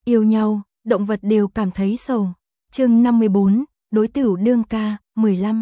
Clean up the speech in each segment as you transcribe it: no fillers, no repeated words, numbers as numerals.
Yêu nhau, động vật đều cảm thấy sầu. Chương 54, đối tửu đương ca, 15.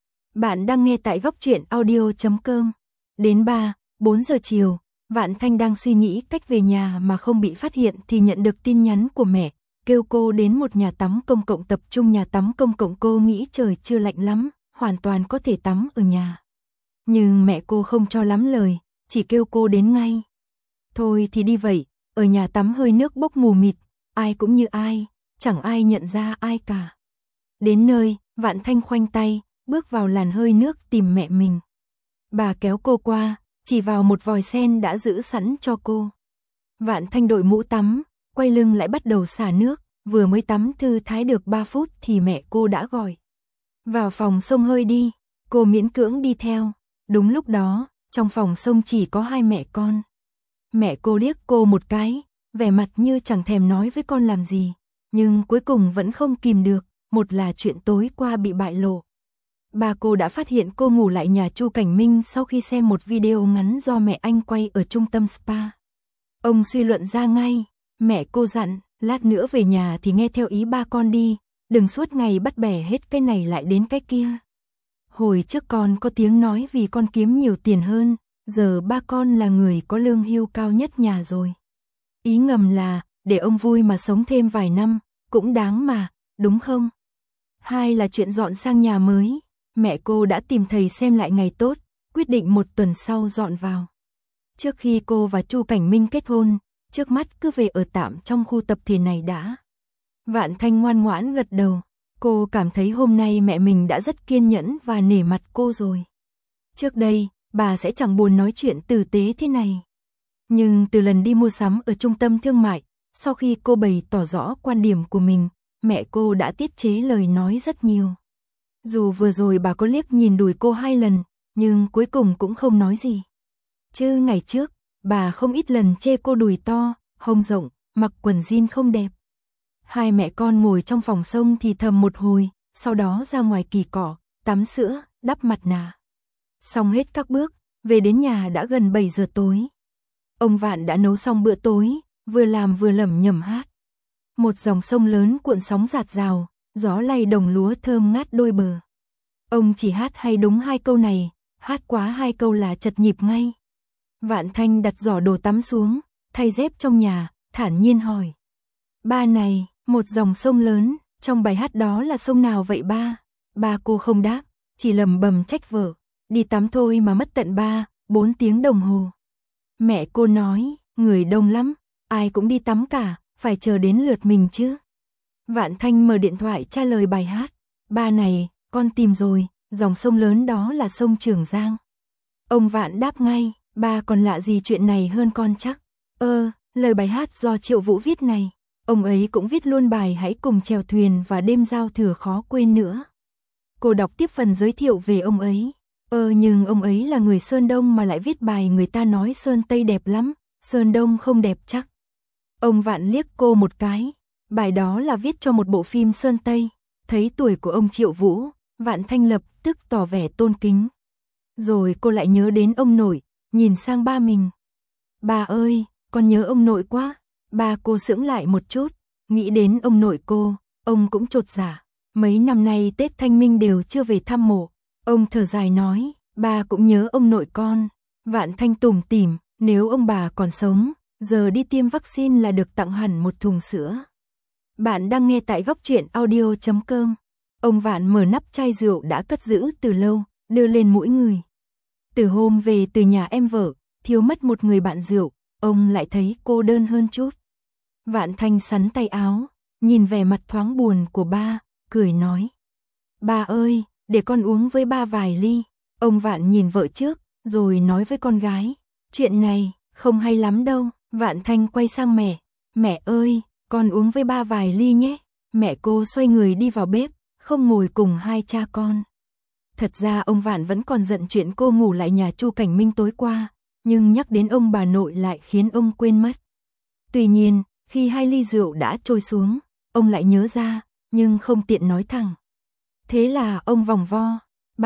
Bạn đang nghe tại góc truyện audio.com. Đến 4 giờ chiều, Vạn Thanh đang suy nghĩ cách về nhà mà không bị phát hiện thì nhận được tin nhắn của mẹ, kêu cô đến một nhà tắm công cộng tập trung. Nhà tắm công cộng cô nghĩ trời chưa lạnh lắm, hoàn toàn có thể tắm ở nhà. Nhưng mẹ cô không cho lắm lời, chỉ kêu cô đến ngay. Thôi thì đi vậy, ở nhà tắm hơi nước bốc mù mịt, ai cũng như ai, chẳng ai nhận ra ai cả. Đến nơi, Vạn Thanh khoanh tay, bước vào làn hơi nước tìm mẹ mình. Bà kéo cô qua, chỉ vào một vòi sen đã giữ sẵn cho cô. Vạn Thanh đội mũ tắm, quay lưng lại bắt đầu xả nước, vừa mới tắm thư thái được 3 phút thì mẹ cô đã gọi. Vào phòng xông hơi đi, cô miễn cưỡng đi theo. Đúng lúc đó, trong phòng xông chỉ có hai mẹ con. Mẹ cô liếc cô một cái, vẻ mặt như chẳng thèm nói với con làm gì, nhưng cuối cùng vẫn không kìm được, một là chuyện tối qua bị bại lộ. Bà cô đã phát hiện cô ngủ lại nhà Chu Cảnh Minh sau khi xem một video ngắn do mẹ anh quay ở trung tâm spa. Ông suy luận ra ngay, mẹ cô dặn, lát nữa về nhà thì nghe theo ý ba con đi, đừng suốt ngày bắt bẻ hết cái này lại đến cái kia. Hồi trước con có tiếng nói vì con kiếm nhiều tiền hơn, giờ ba con là người có lương hưu cao nhất nhà rồi. Ý ngầm là, để ông vui mà sống thêm vài năm, cũng đáng mà, đúng không? Hai là chuyện dọn sang nhà mới, mẹ cô đã tìm thầy xem lại ngày tốt, quyết định 1 tuần sau dọn vào. Trước khi cô và Chu Cảnh Minh kết hôn, trước mắt cứ về ở tạm trong khu tập thể này đã. Vạn Thanh ngoan ngoãn gật đầu, cô cảm thấy hôm nay mẹ mình đã rất kiên nhẫn và nể mặt cô rồi. Trước đây, bà sẽ chẳng buồn nói chuyện tử tế thế này. Nhưng từ lần đi mua sắm ở trung tâm thương mại, sau khi cô bày tỏ rõ quan điểm của mình, mẹ cô đã tiết chế lời nói rất nhiều. Dù vừa rồi bà có liếc nhìn đùi cô 2 lần, nhưng cuối cùng cũng không nói gì. Chứ ngày trước, bà không ít lần chê cô đùi to, hông rộng, mặc quần jean không đẹp. Hai mẹ con ngồi trong phòng xông thì thầm một hồi, sau đó ra ngoài kỳ cỏ, tắm sữa, đắp mặt nạ. Xong hết các bước, về đến nhà đã gần 7 giờ tối. Ông Vạn đã nấu xong bữa tối, vừa làm vừa lẩm nhẩm hát. Một dòng sông lớn cuộn sóng rạt rào, gió lay đồng lúa thơm ngát đôi bờ. Ông chỉ hát hay đúng 2 câu này, hát quá 2 câu là chật nhịp ngay. Vạn Thanh đặt giỏ đồ tắm xuống, thay dép trong nhà, thản nhiên hỏi. Ba này, một dòng sông lớn, trong bài hát đó là sông nào vậy ba? Ba cô không đáp, chỉ lẩm bẩm trách vợ. Đi tắm thôi mà mất tận 3-4 tiếng đồng hồ. Mẹ cô nói, người đông lắm, ai cũng đi tắm cả, phải chờ đến lượt mình chứ. Vạn Thanh mở điện thoại tra lời bài hát. Ba này, con tìm rồi, dòng sông lớn đó là sông Trường Giang. Ông Vạn đáp ngay, ba còn lạ gì chuyện này hơn con chắc. Lời bài hát do Triệu Vũ viết này. Ông ấy cũng viết luôn bài Hãy cùng chèo thuyền và Đêm giao thừa khó quên nữa. Cô đọc tiếp phần giới thiệu về ông ấy. Nhưng ông ấy là người Sơn Đông mà lại viết bài người ta nói Sơn Tây đẹp lắm, Sơn Đông không đẹp chắc. Ông Vạn liếc cô một cái, bài đó là viết cho một bộ phim Sơn Tây. Thấy tuổi của ông Triệu Vũ, Vạn Thanh lập tức tỏ vẻ tôn kính. Rồi cô lại nhớ đến ông nội, nhìn sang ba mình. Ba ơi, con nhớ ông nội quá. Ba cô sững lại một chút, nghĩ đến ông nội cô, ông cũng chột dạ. Mấy năm nay Tết Thanh Minh đều chưa về thăm mộ. Ông thở dài nói, ba cũng nhớ ông nội con. Vạn Thanh tủm tỉm, nếu ông bà còn sống, giờ đi tiêm vaccine là được tặng hẳn một thùng sữa. Bạn đang nghe tại góc truyện audio.com. Ông Vạn mở nắp chai rượu đã cất giữ từ lâu, đưa lên mũi người. Từ hôm về từ nhà em vợ, thiếu mất một người bạn rượu, ông lại thấy cô đơn hơn chút. Vạn Thanh sắn tay áo, nhìn vẻ mặt thoáng buồn của ba, cười nói. Ba ơi, để con uống với ba vài ly. Ông Vạn nhìn vợ trước, rồi nói với con gái. Chuyện này, không hay lắm đâu. Vạn Thanh quay sang mẹ. Mẹ ơi, con uống với ba vài ly nhé. Mẹ cô xoay người đi vào bếp, không ngồi cùng hai cha con. Thật ra ông Vạn vẫn còn giận chuyện cô ngủ lại nhà Chu Cảnh Minh tối qua, nhưng nhắc đến ông bà nội lại khiến ông quên mất. Tuy nhiên, khi 2 ly rượu đã trôi xuống, ông lại nhớ ra, nhưng không tiện nói thẳng. Thế là ông vòng vo.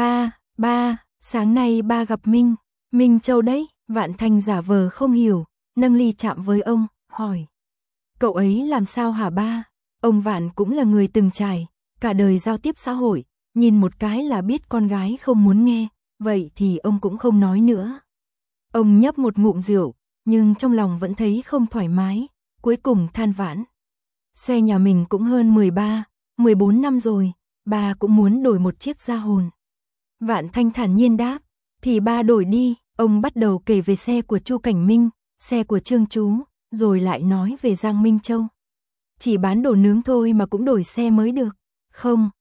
Ba, sáng nay ba gặp Minh Châu đấy. Vạn Thanh giả vờ không hiểu, nâng ly chạm với ông, hỏi. Cậu ấy làm sao hả ba? Ông Vạn cũng là người từng trải, cả đời giao tiếp xã hội, nhìn một cái là biết con gái không muốn nghe, vậy thì ông cũng không nói nữa. Ông nhấp một ngụm rượu, nhưng trong lòng vẫn thấy không thoải mái, cuối cùng than vãn. Xe nhà mình cũng hơn 13, 14 năm rồi, ba cũng muốn đổi một chiếc ra hồn. Vạn Thanh thản nhiên đáp, thì ba đổi đi. Ông bắt đầu kể về xe của Chu Cảnh Minh, xe của Trương Chú, rồi lại nói về Giang Minh Châu. Chỉ bán đồ nướng thôi mà cũng đổi xe mới được. Không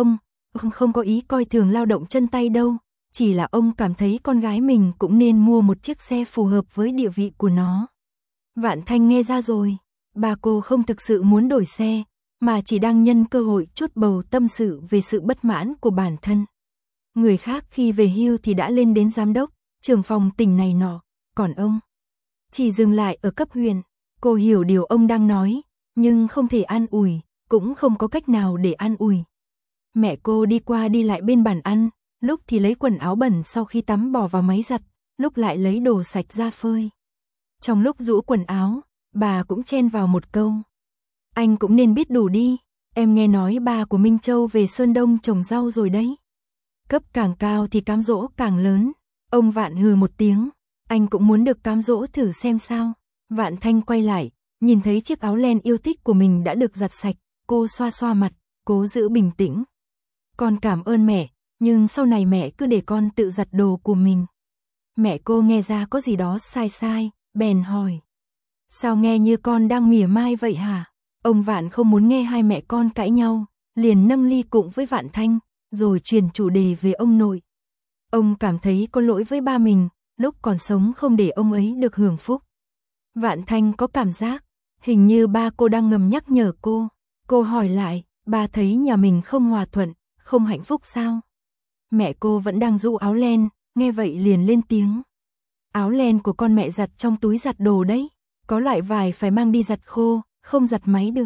có ý coi thường lao động chân tay đâu, chỉ là ông cảm thấy con gái mình cũng nên mua một chiếc xe phù hợp với địa vị của nó. Vạn Thanh nghe ra rồi, bà cô không thực sự muốn đổi xe, mà chỉ đang nhân cơ hội chút bầu tâm sự về sự bất mãn của bản thân. Người khác khi về hưu thì đã lên đến giám đốc, trưởng phòng tỉnh này nọ, còn ông chỉ dừng lại ở cấp huyện. Cô hiểu điều ông đang nói, nhưng không thể an ủi, cũng không có cách nào để an ủi. Mẹ cô đi qua đi lại bên bàn ăn, lúc thì lấy quần áo bẩn sau khi tắm bỏ vào máy giặt, lúc lại lấy đồ sạch ra phơi. Trong lúc giũ quần áo, bà cũng chen vào một câu. Anh cũng nên biết đủ đi, em nghe nói bà của Minh Châu về Sơn Đông trồng rau rồi đấy. Cấp càng cao thì cám dỗ càng lớn. Ông Vạn hừ một tiếng, anh cũng muốn được cám dỗ thử xem sao. Vạn Thanh quay lại, nhìn thấy chiếc áo len yêu thích của mình đã được giặt sạch, cô xoa xoa mặt, cố giữ bình tĩnh. Con cảm ơn mẹ, nhưng sau này mẹ cứ để con tự giặt đồ của mình. Mẹ cô nghe ra có gì đó sai sai, bèn hỏi. Sao nghe như con đang mỉa mai vậy hả? Ông Vạn không muốn nghe hai mẹ con cãi nhau, liền nâng ly cùng với Vạn Thanh, rồi chuyển chủ đề về ông nội. Ông cảm thấy có lỗi với ba mình, lúc còn sống không để ông ấy được hưởng phúc. Vạn Thanh có cảm giác, hình như ba cô đang ngầm nhắc nhở cô. Cô hỏi lại, ba thấy nhà mình không hòa thuận, không hạnh phúc sao? Mẹ cô vẫn đang giũ áo len, nghe vậy liền lên tiếng. Áo len của con mẹ giặt trong túi giặt đồ đấy, có loại vải phải mang đi giặt khô, không giặt máy được.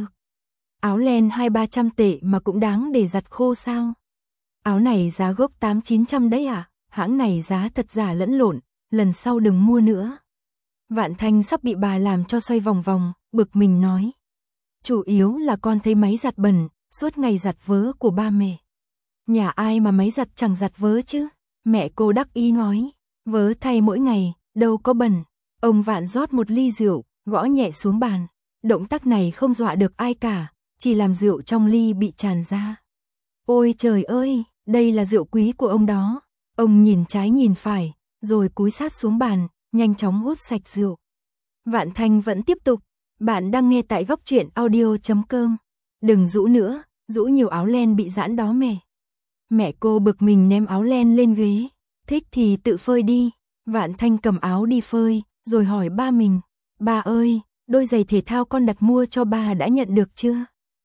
Áo len 200-300 tệ mà cũng đáng để giặt khô sao? Áo này giá gốc 800-900 đấy à? Hãng này giá thật giả lẫn lộn, lần sau đừng mua nữa. Vạn Thanh sắp bị bà làm cho xoay vòng vòng, bực mình nói. Chủ yếu là con thấy máy giặt bẩn, suốt ngày giặt vớ của ba mẹ. Nhà ai mà máy giặt chẳng giặt vớ chứ? Mẹ cô đắc ý nói, vớ thay mỗi ngày, đâu có bẩn. Ông Vạn rót một ly rượu, gõ nhẹ xuống bàn. Động tác này không dọa được ai cả, chỉ làm rượu trong ly bị tràn ra. Ôi trời ơi, đây là rượu quý của ông đó. Ông nhìn trái nhìn phải, rồi cúi sát xuống bàn, nhanh chóng hút sạch rượu. Vạn Thanh vẫn tiếp tục, bạn đang nghe tại Góc Truyện Audio.com. Đừng rũ nữa, rũ nhiều áo len bị giãn đó mẹ. Mẹ cô bực mình ném áo len lên ghế, thích thì tự phơi đi. Vạn Thanh cầm áo đi phơi, rồi hỏi ba mình, ba ơi, đôi giày thể thao con đặt mua cho ba đã nhận được chưa?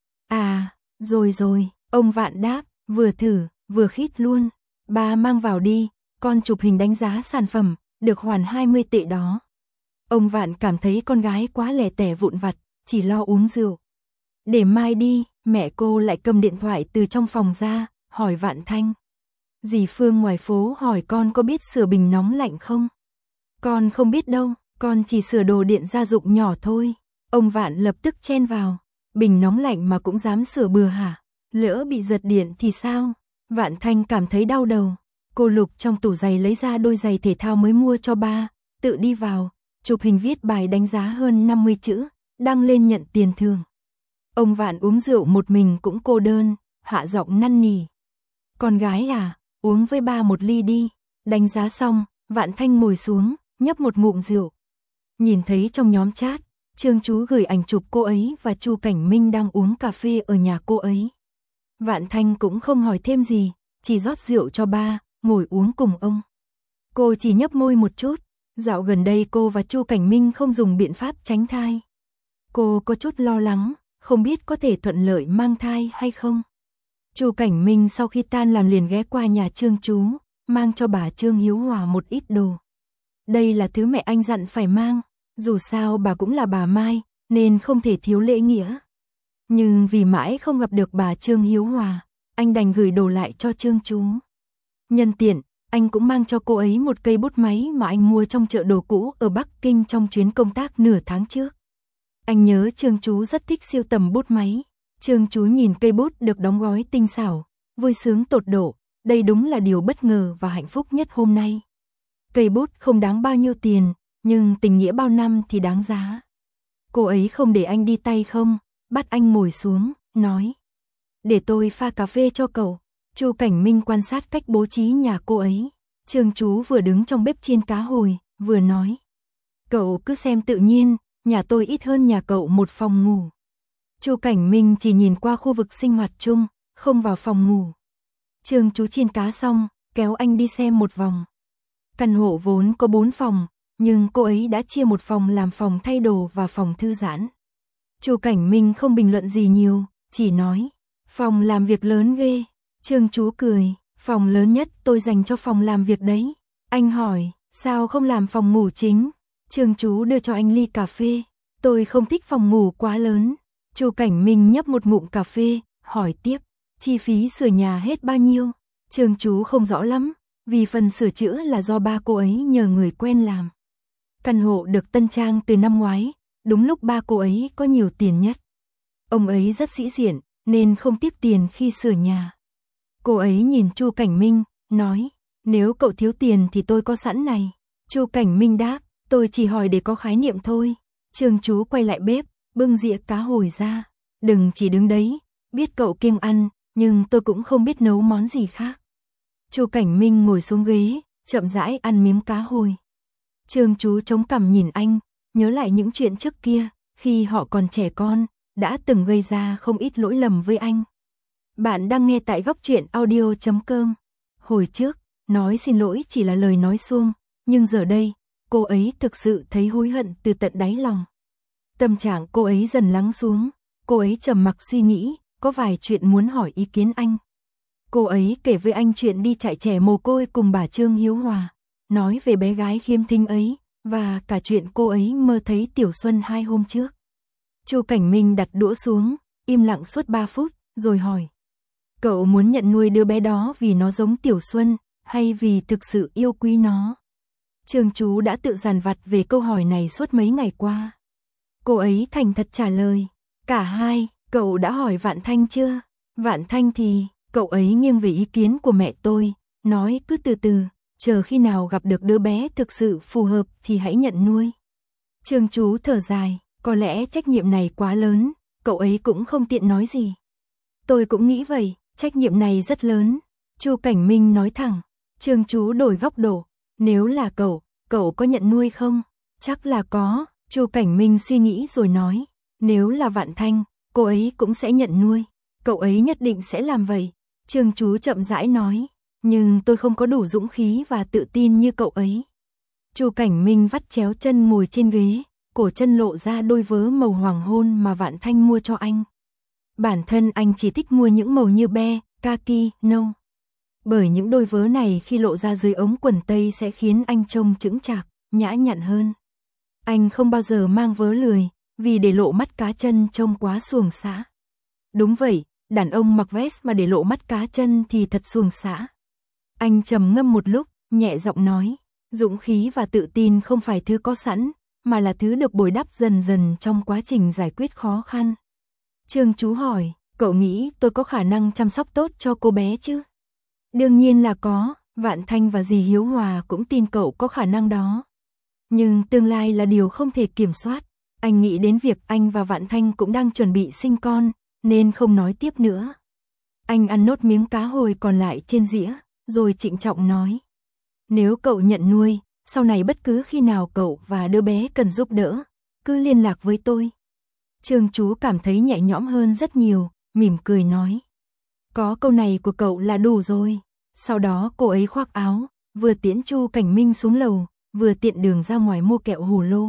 À, rồi, ông Vạn đáp, vừa thử, vừa khít luôn. Ba mang vào đi, con chụp hình đánh giá sản phẩm, được hoàn 20 tệ đó. Ông Vạn cảm thấy con gái quá lẻ tẻ vụn vặt, chỉ lo uống rượu. Để mai đi, mẹ cô lại cầm điện thoại từ trong phòng ra, hỏi Vạn Thanh. Dì Phương ngoài phố hỏi con có biết sửa bình nóng lạnh không? Con không biết đâu, con chỉ sửa đồ điện gia dụng nhỏ thôi. Ông Vạn lập tức chen vào, bình nóng lạnh mà cũng dám sửa bừa hả? Lỡ bị giật điện thì sao? Vạn Thanh cảm thấy đau đầu. Cô lục trong tủ giày lấy ra đôi giày thể thao mới mua cho ba, tự đi vào, chụp hình viết bài đánh giá hơn 50 chữ, đăng lên nhận tiền thưởng. Ông Vạn uống rượu một mình cũng cô đơn, hạ giọng năn nỉ. Con gái à, uống với ba một ly đi. Đánh giá xong, Vạn Thanh ngồi xuống, nhấp một ngụm rượu. Nhìn thấy trong nhóm chat, Trương Chú gửi ảnh chụp cô ấy và Chu Cảnh Minh đang uống cà phê ở nhà cô ấy. Vạn Thanh cũng không hỏi thêm gì, chỉ rót rượu cho ba, ngồi uống cùng ông. Cô chỉ nhấp môi một chút, dạo gần đây cô và Chu Cảnh Minh không dùng biện pháp tránh thai. Cô có chút lo lắng, không biết có thể thuận lợi mang thai hay không. Chu Cảnh Minh sau khi tan làm liền ghé qua nhà Trương Chú, mang cho bà Trương Hiếu Hòa một ít đồ. Đây là thứ mẹ anh dặn phải mang, dù sao bà cũng là bà Mai, nên không thể thiếu lễ nghĩa. Nhưng vì mãi không gặp được bà Trương Hiếu Hòa, anh đành gửi đồ lại cho Trương Chú. Nhân tiện, anh cũng mang cho cô ấy một cây bút máy mà anh mua trong chợ đồ cũ ở Bắc Kinh trong chuyến công tác nửa tháng trước. Anh nhớ Trương chú rất thích sưu tầm bút máy. Trương chú nhìn cây bút được đóng gói tinh xảo, vui sướng tột độ, đây đúng là điều bất ngờ và hạnh phúc nhất hôm nay. Cây bút không đáng bao nhiêu tiền, nhưng tình nghĩa bao năm thì đáng giá. Cô ấy không để anh đi tay không, bắt anh ngồi xuống, nói: "Để tôi pha cà phê cho cậu." Chu Cảnh Minh quan sát cách bố trí nhà cô ấy. Trương chú vừa đứng trong bếp chiên cá hồi, vừa nói: "Cậu cứ xem tự nhiên, nhà tôi ít hơn nhà cậu một phòng ngủ." Chu Cảnh Minh chỉ nhìn qua khu vực sinh hoạt chung, không vào phòng ngủ. Trương chú chiên cá xong, kéo anh đi xem một vòng. Căn hộ vốn có 4 phòng, nhưng cô ấy đã chia một phòng làm phòng thay đồ và phòng thư giãn. Chu Cảnh Minh không bình luận gì nhiều, chỉ nói: "Phòng làm việc lớn ghê." Trương chú cười: "Phòng lớn nhất tôi dành cho phòng làm việc đấy." Anh hỏi: "Sao không làm phòng ngủ chính?" Trương chú đưa cho anh ly cà phê: "Tôi không thích phòng ngủ quá lớn." Chu Cảnh Minh nhấp một ngụm cà phê, hỏi tiếp: "Chi phí sửa nhà hết bao nhiêu?" Trương chú không rõ lắm, vì phần sửa chữa là do ba cô ấy nhờ người quen làm. Căn hộ được tân trang từ năm ngoái, đúng lúc ba cô ấy có nhiều tiền nhất. Ông ấy rất sĩ diện, nên không tiếp tiền khi sửa nhà. Cô ấy nhìn Chu Cảnh Minh, nói: "Nếu cậu thiếu tiền thì tôi có sẵn này." Chu Cảnh Minh đáp: "Tôi chỉ hỏi để có khái niệm thôi." Trương chú quay lại bếp, bưng dĩa cá hồi ra: "Đừng chỉ đứng đấy, biết cậu kiêng ăn, nhưng tôi cũng không biết nấu món gì khác." Chu Cảnh Minh ngồi xuống ghế, chậm rãi ăn miếng cá hồi. Trương chú chống cằm nhìn anh, nhớ lại những chuyện trước kia, khi họ còn trẻ con, đã từng gây ra không ít lỗi lầm với anh. Bạn đang nghe tại góc truyện audio.com. Hồi trước, nói xin lỗi chỉ là lời nói suông, nhưng giờ đây, cô ấy thực sự thấy hối hận từ tận đáy lòng. Tâm trạng cô ấy dần lắng xuống, cô ấy trầm mặc suy nghĩ, có vài chuyện muốn hỏi ý kiến anh. Cô ấy kể với anh chuyện đi trại trẻ mồ côi cùng bà Trương Hiếu Hòa, nói về bé gái khiếm thính ấy, và cả chuyện cô ấy mơ thấy Tiểu Xuân 2 hôm trước. Chu Cảnh Minh đặt đũa xuống, im lặng suốt 3 phút, rồi hỏi: "Cậu muốn nhận nuôi đứa bé đó vì nó giống Tiểu Xuân, hay vì thực sự yêu quý nó?" Trương chú đã tự dằn vặt về câu hỏi này suốt mấy ngày qua. Cô ấy thành thật trả lời: "Cả hai." "Cậu đã hỏi Vạn Thanh chưa?" "Vạn Thanh thì, cậu ấy nghiêng về ý kiến của mẹ tôi, nói cứ từ từ, chờ khi nào gặp được đứa bé thực sự phù hợp thì hãy nhận nuôi." Trương chú thở dài: "Có lẽ trách nhiệm này quá lớn, cậu ấy cũng không tiện nói gì." "Tôi cũng nghĩ vậy, trách nhiệm này rất lớn." Chu Cảnh Minh nói thẳng. Trương chú đổi góc độ: "Nếu là cậu có nhận nuôi không?" "Chắc là có." Chu Cảnh Minh suy nghĩ rồi nói: "Nếu là Vạn Thanh, cô ấy cũng sẽ nhận nuôi. Cậu ấy nhất định sẽ làm vậy." Trương chú chậm rãi nói: "Nhưng tôi không có đủ dũng khí và tự tin như cậu ấy." Chu Cảnh Minh vắt chéo chân ngồi trên ghế, cổ chân lộ ra đôi vớ màu hoàng hôn mà Vạn Thanh mua cho anh. Bản thân anh chỉ thích mua những màu như be, kaki, nâu. Bởi những đôi vớ này khi lộ ra dưới ống quần tây sẽ khiến anh trông chững chạc, nhã nhặn hơn. Anh không bao giờ mang vớ lười, vì để lộ mắt cá chân trông quá xuồng xã. Đúng vậy, đàn ông mặc vest mà để lộ mắt cá chân thì thật xuồng xã. Anh trầm ngâm một lúc, nhẹ giọng nói: "Dũng khí và tự tin không phải thứ có sẵn, mà là thứ được bồi đắp dần dần trong quá trình giải quyết khó khăn." Trương chú hỏi: "Cậu nghĩ tôi có khả năng chăm sóc tốt cho cô bé chứ?" "Đương nhiên là có, Vạn Thanh và dì Hiếu Hòa cũng tin cậu có khả năng đó. Nhưng tương lai là điều không thể kiểm soát." Anh nghĩ đến việc anh và Vạn Thanh cũng đang chuẩn bị sinh con, nên không nói tiếp nữa. Anh ăn nốt miếng cá hồi còn lại trên dĩa, rồi trịnh trọng nói: "Nếu cậu nhận nuôi, sau này bất cứ khi nào cậu và đứa bé cần giúp đỡ, cứ liên lạc với tôi." Trương chú cảm thấy nhẹ nhõm hơn rất nhiều, mỉm cười nói: "Có câu này của cậu là đủ rồi." Sau đó cô ấy khoác áo, vừa tiễn Chu Cảnh Minh xuống lầu, vừa tiện đường ra ngoài mua kẹo hủ lô.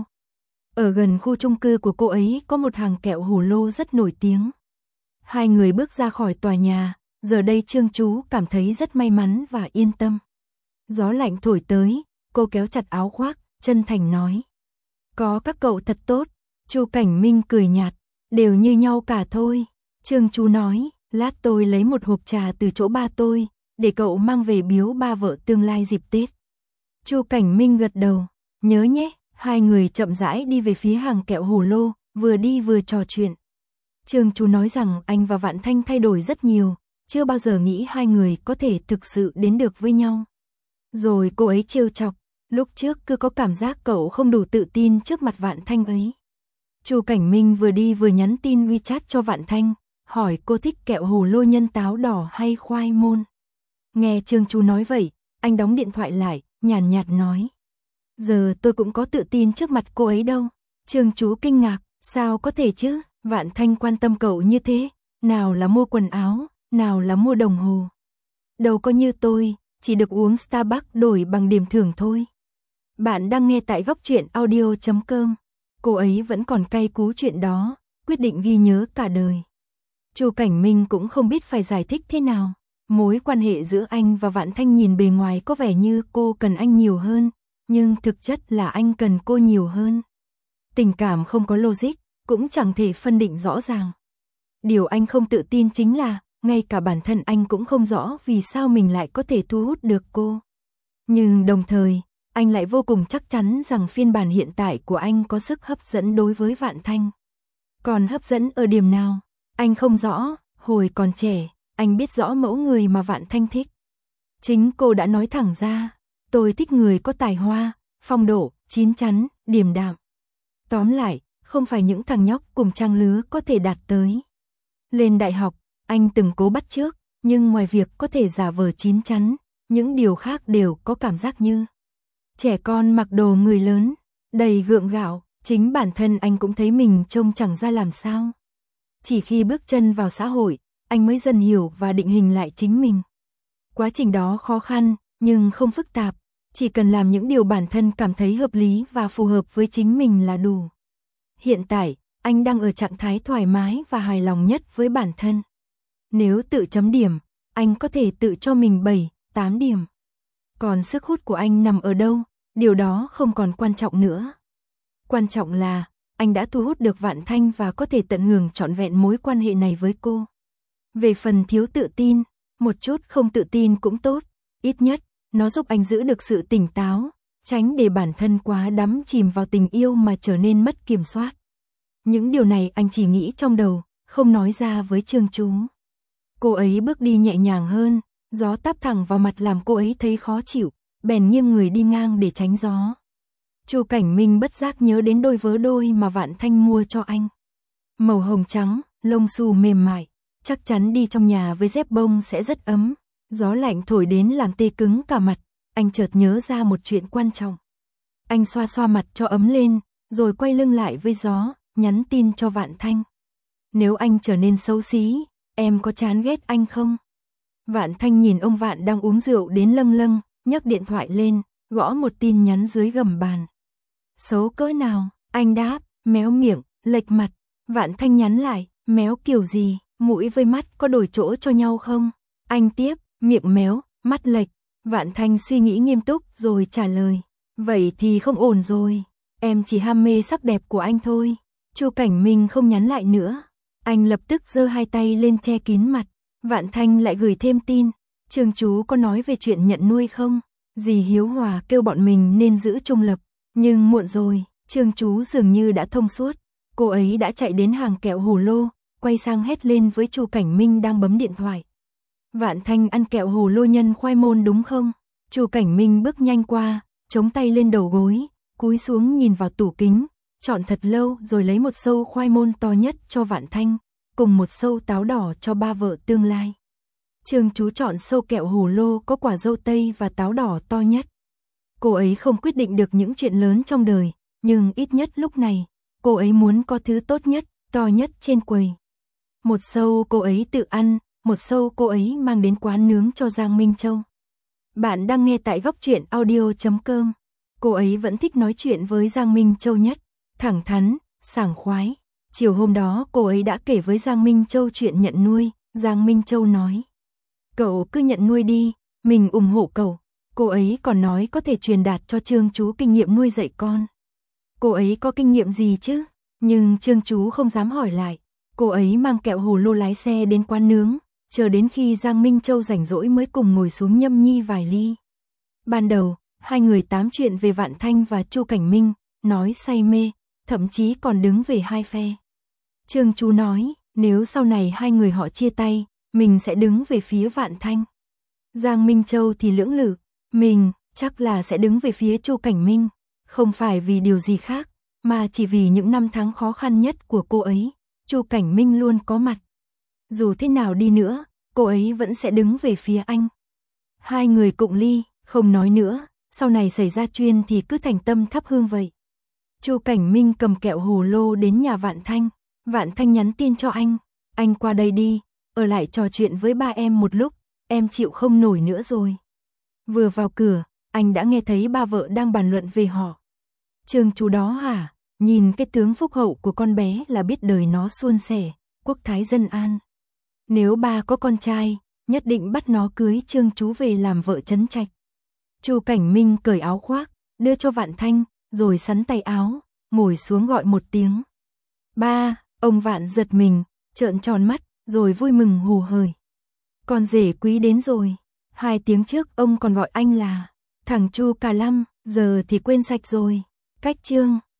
Ở gần khu chung cư của cô ấy có một hàng kẹo hủ lô rất nổi tiếng. Hai người bước ra khỏi tòa nhà, giờ đây Trương chú cảm thấy rất may mắn và yên tâm. Gió lạnh thổi tới, cô kéo chặt áo khoác, chân thành nói: "Có các cậu thật tốt." Chu Cảnh Minh cười nhạt: "Đều như nhau cả thôi." Trương chú nói: "Lát tôi lấy một hộp trà từ chỗ ba tôi, để cậu mang về biếu ba vợ tương lai dịp Tết." Chu Cảnh Minh gật đầu: "Nhớ nhé." Hai người chậm rãi đi về phía hàng kẹo hủ lô, vừa đi vừa trò chuyện. Trương Chú nói rằng anh và Vạn Thanh thay đổi rất nhiều, chưa bao giờ nghĩ hai người có thể thực sự đến được với nhau. Rồi cô ấy trêu chọc, lúc trước cứ có cảm giác cậu không đủ tự tin trước mặt Vạn Thanh ấy. Chu Cảnh Minh vừa đi vừa nhắn tin WeChat cho Vạn Thanh, hỏi cô thích kẹo hồ lô nhân táo đỏ hay khoai môn. Nghe Trương Chú nói vậy, anh đóng điện thoại lại, nhàn nhạt nói. Giờ tôi cũng có tự tin trước mặt cô ấy đâu. Trương Chú kinh ngạc, sao có thể chứ, Vạn Thanh quan tâm cậu như thế, nào là mua quần áo, nào là mua đồng hồ. Đâu có như tôi, chỉ được uống Starbucks đổi bằng điểm thưởng thôi. Bạn đang nghe tại góc truyện audio.com. Cô ấy vẫn còn cay cú chuyện đó, quyết định ghi nhớ cả đời. Chu Cảnh Minh cũng không biết phải giải thích thế nào. Mối quan hệ giữa anh và Vạn Thanh nhìn bề ngoài có vẻ như cô cần anh nhiều hơn, nhưng thực chất là anh cần cô nhiều hơn. Tình cảm không có logic, cũng chẳng thể phân định rõ ràng. Điều anh không tự tin chính là, ngay cả bản thân anh cũng không rõ vì sao mình lại có thể thu hút được cô. Nhưng đồng thời, anh lại vô cùng chắc chắn rằng phiên bản hiện tại của anh có sức hấp dẫn đối với Vạn Thanh. Còn hấp dẫn ở điểm nào? Anh không rõ, hồi còn trẻ, anh biết rõ mẫu người mà Vạn Thanh thích. Chính cô đã nói thẳng ra, tôi thích người có tài hoa, phong độ, chín chắn, điềm đạm. Tóm lại, không phải những thằng nhóc cùng trang lứa có thể đạt tới. Lên đại học, anh từng cố bắt chước, nhưng ngoài việc có thể giả vờ chín chắn, những điều khác đều có cảm giác như trẻ con mặc đồ người lớn, đầy gượng gạo, chính bản thân anh cũng thấy mình trông chẳng ra làm sao. Chỉ khi bước chân vào xã hội, anh mới dần hiểu và định hình lại chính mình. Quá trình đó khó khăn, nhưng không phức tạp, chỉ cần làm những điều bản thân cảm thấy hợp lý và phù hợp với chính mình là đủ. Hiện tại, anh đang ở trạng thái thoải mái và hài lòng nhất với bản thân. Nếu tự chấm điểm, anh có thể tự cho mình 7, 8 điểm. Còn sức hút của anh nằm ở đâu, điều đó không còn quan trọng nữa. Quan trọng là, anh đã thu hút được Vạn Thanh và có thể tận hưởng trọn vẹn mối quan hệ này với cô. Về phần thiếu tự tin, một chút không tự tin cũng tốt, ít nhất, nó giúp anh giữ được sự tỉnh táo, tránh để bản thân quá đắm chìm vào tình yêu mà trở nên mất kiểm soát. Những điều này anh chỉ nghĩ trong đầu, không nói ra với Trương Chú. Cô ấy bước đi nhẹ nhàng hơn, gió táp thẳng vào mặt làm cô ấy thấy khó chịu, bèn nghiêng người đi ngang để tránh gió. Chu Cảnh Minh bất giác nhớ đến đôi vớ đôi mà Vạn Thanh mua cho anh. Màu hồng trắng, lông xù mềm mại, chắc chắn đi trong nhà với dép bông sẽ rất ấm. Gió lạnh thổi đến làm tê cứng cả mặt, anh chợt nhớ ra một chuyện quan trọng. Anh xoa xoa mặt cho ấm lên, rồi quay lưng lại với gió, nhắn tin cho Vạn Thanh. Nếu anh trở nên xấu xí, em có chán ghét anh không? Vạn Thanh nhìn ông Vạn đang uống rượu đến lâng lâng, nhấc điện thoại lên, gõ một tin nhắn dưới gầm bàn. Xấu cỡ nào? Anh đáp, méo miệng, lệch mặt. Vạn Thanh nhắn lại, méo kiểu gì, mũi với mắt có đổi chỗ cho nhau không? Anh tiếp, miệng méo, mắt lệch. Vạn Thanh suy nghĩ nghiêm túc rồi trả lời, vậy thì không ổn rồi, em chỉ ham mê sắc đẹp của anh thôi. Chu Cảnh Minh không nhắn lại nữa, anh lập tức giơ hai tay lên che kín mặt. Vạn Thanh lại gửi thêm tin, Trương Chú có nói về chuyện nhận nuôi không? Dì Hiếu Hòa kêu bọn mình nên giữ trung lập, nhưng muộn rồi, Trương Chú dường như đã thông suốt. Cô ấy đã chạy đến hàng kẹo hồ lô, quay sang hét lên với Chu Cảnh Minh đang bấm điện thoại. Vạn Thanh ăn kẹo hồ lô nhân khoai môn đúng không? Chu Cảnh Minh bước nhanh qua, chống tay lên đầu gối, cúi xuống nhìn vào tủ kính, chọn thật lâu rồi lấy một sâu khoai môn to nhất cho Vạn Thanh, cùng một sâu táo đỏ cho ba vợ tương lai. Trương Chú chọn sâu kẹo hồ lô có quả dâu tây và táo đỏ to nhất. Cô ấy không quyết định được những chuyện lớn trong đời, nhưng ít nhất lúc này, cô ấy muốn có thứ tốt nhất, to nhất trên quầy. Một sâu cô ấy tự ăn, một sâu cô ấy mang đến quán nướng cho Giang Minh Châu. Bạn đang nghe tại góc truyện audio.com. Cô ấy vẫn thích nói chuyện với Giang Minh Châu nhất, thẳng thắn, sảng khoái. Chiều hôm đó cô ấy đã kể với Giang Minh Châu chuyện nhận nuôi, Giang Minh Châu nói. Cậu cứ nhận nuôi đi, mình ủng hộ cậu. Cô ấy còn nói có thể truyền đạt cho Trương Chú kinh nghiệm nuôi dạy con. Cô ấy có kinh nghiệm gì chứ? Nhưng Trương Chú không dám hỏi lại. Cô ấy mang kẹo hồ lô lái xe đến quán nướng, chờ đến khi Giang Minh Châu rảnh rỗi mới cùng ngồi xuống nhâm nhi vài ly. Ban đầu, hai người tám chuyện về Vạn Thanh và Chu Cảnh Minh, nói say mê, thậm chí còn đứng về hai phe. Trương Chú nói, nếu sau này hai người họ chia tay, mình sẽ đứng về phía Vạn Thanh. Giang Minh Châu thì lưỡng lự, mình chắc là sẽ đứng về phía Chu Cảnh Minh, không phải vì điều gì khác, mà chỉ vì những năm tháng khó khăn nhất của cô ấy, Chu Cảnh Minh luôn có mặt. Dù thế nào đi nữa, cô ấy vẫn sẽ đứng về phía anh. Hai người cụng ly, không nói nữa, sau này xảy ra chuyện thì cứ thành tâm thắp hương vậy. Chu Cảnh Minh cầm kẹo hồ lô đến nhà Vạn Thanh nhắn tin cho anh qua đây đi, ở lại trò chuyện với ba em một lúc, em chịu không nổi nữa rồi. Vừa vào cửa, anh đã nghe thấy ba vợ đang bàn luận về họ. Trương Chú đó hả, nhìn cái tướng phúc hậu của con bé là biết đời nó suôn sẻ, quốc thái dân an. Nếu ba có con trai, nhất định bắt nó cưới Trương Chú về làm vợ trấn trạch. Chu Cảnh Minh cởi áo khoác, đưa cho Vạn Thanh, rồi sắn tay áo, ngồi xuống gọi một tiếng. Ba, ông Vạn giật mình, trợn tròn mắt, rồi vui mừng hù hởi. Con rể quý đến rồi, 2 tiếng trước ông còn gọi anh là thằng Chu Cà Lâm, giờ thì quên sạch rồi. Cách Trương